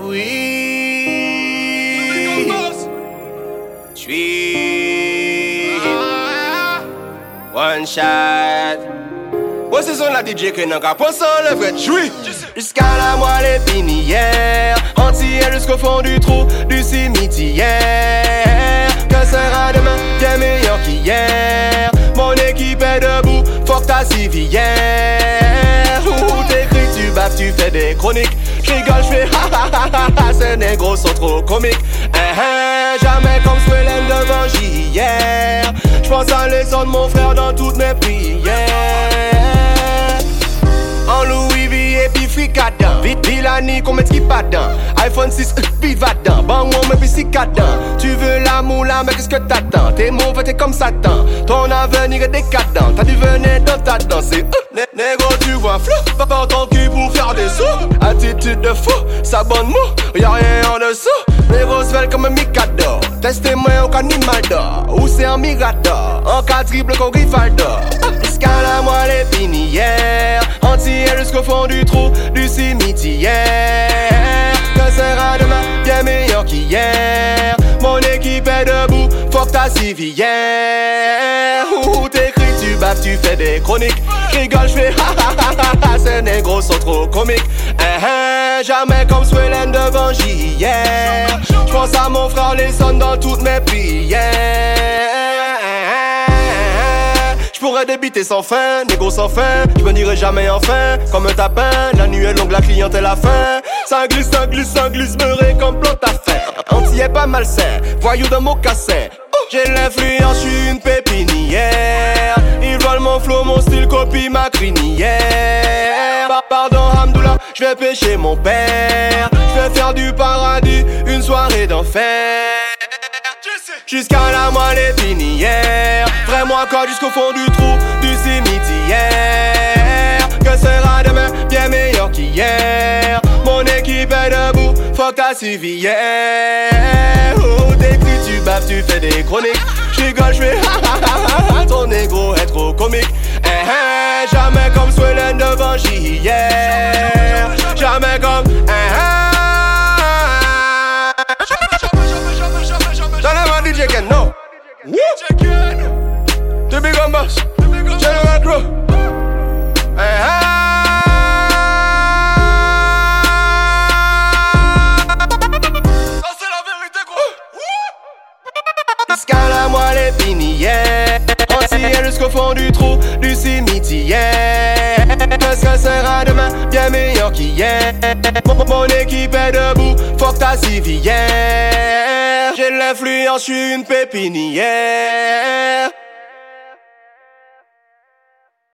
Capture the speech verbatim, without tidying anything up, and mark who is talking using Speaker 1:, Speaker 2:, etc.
Speaker 1: oui. J'suis one shot. Ouais, c'est son la D J que n'a qu'à penser le vrai j'suis. Jusqu'à la moelle épinière, entière jusqu'au fond du trou du cimetière. Que sera demain bien meilleur qu'hier? Mon équipe est debout, fuck ta civière. Où t'écris, tu baves, tu fais des chroniques. J'rigole, j'fais ha ha ha ha ha. Ces négros sont trop comiques. Eh, eh, jamais comme Swellen devant hier. J'pense à l'essor de mon frère dans toutes mes prières. En Louis V et puis fricadin. Vite Villani qu'on met qui pas dedans. iPhone six, vite va dedans. Bang on met puis si cadin. Tu veux la moula mais qu'est-ce que t'attends? T'es mauvais, t'es comme Satan. Ton avenir est décadent. T'as du venin dans ta danse. euh, Négro tu vois flou. Pas par ton cul pour faire des sous. Attitude de fou, ça bonne mou. Y'a rien en dessous. Négro se fait comme un Mikado. Testez-moi au canimal d'or. Ou c'est un Mirador. En cas triple qu'on Griffaldor. Jusqu'à la moelle épinière, entière jusqu'au fond du trou du cimetière. Que sera demain bien meilleur qu'hier? Mon équipe est debout, fuck ta civière. Où t'écris, tu baves, tu fais des chroniques. J'rigole, j'fais ha ha ha ha ha. Ces négros sont trop comiques. Eh, eh, jamais comme Swellen devant hier. J'pense à mon frère les sonne dans toutes mes prières. J'pourrais débiter sans fin, négo sans fin. J'me dirai jamais enfin, comme un tapin. La nuit est longue, la clientèle a faim. Ça glisse, ça glisse, ça glisse, beurré comme plante à faim. Anti est pas malsain, voyou de mocassin. J'ai l'influence, j'suis une pépinière. Ils volent mon flow, mon style, copie ma crinière. Pardon Hamdoullah, j'vais pêcher mon père. J'vais faire du paradis, une soirée d'enfer. Jusqu'à la moelle épinière, vraiment encore jusqu'au fond du trou du cimetière. Que sera demain bien meilleur qu'hier? Mon équipe est debout, fuck ta civière. Où t'écris, tu baves, tu fais des chroniques. J'rigole, j'fais ha ha ha ha. Ton ego est trop comique. Eh, eh, jamais comme Swellen devant hier. Jamais comme eh, eh. D J Ken, no. D J Ken. The big on boss. General Crew. Hey, hey. Ça c'est la vérité quoi. Jusqu'à la moelle épinière, entière jusqu'au fond du trou du cimetière. Qu'est-ce que sera demain bien meilleur qu'hier? Mon, mon équipe est debout, fuck ta civière. J'ai l'influence, j'suis une pépinière.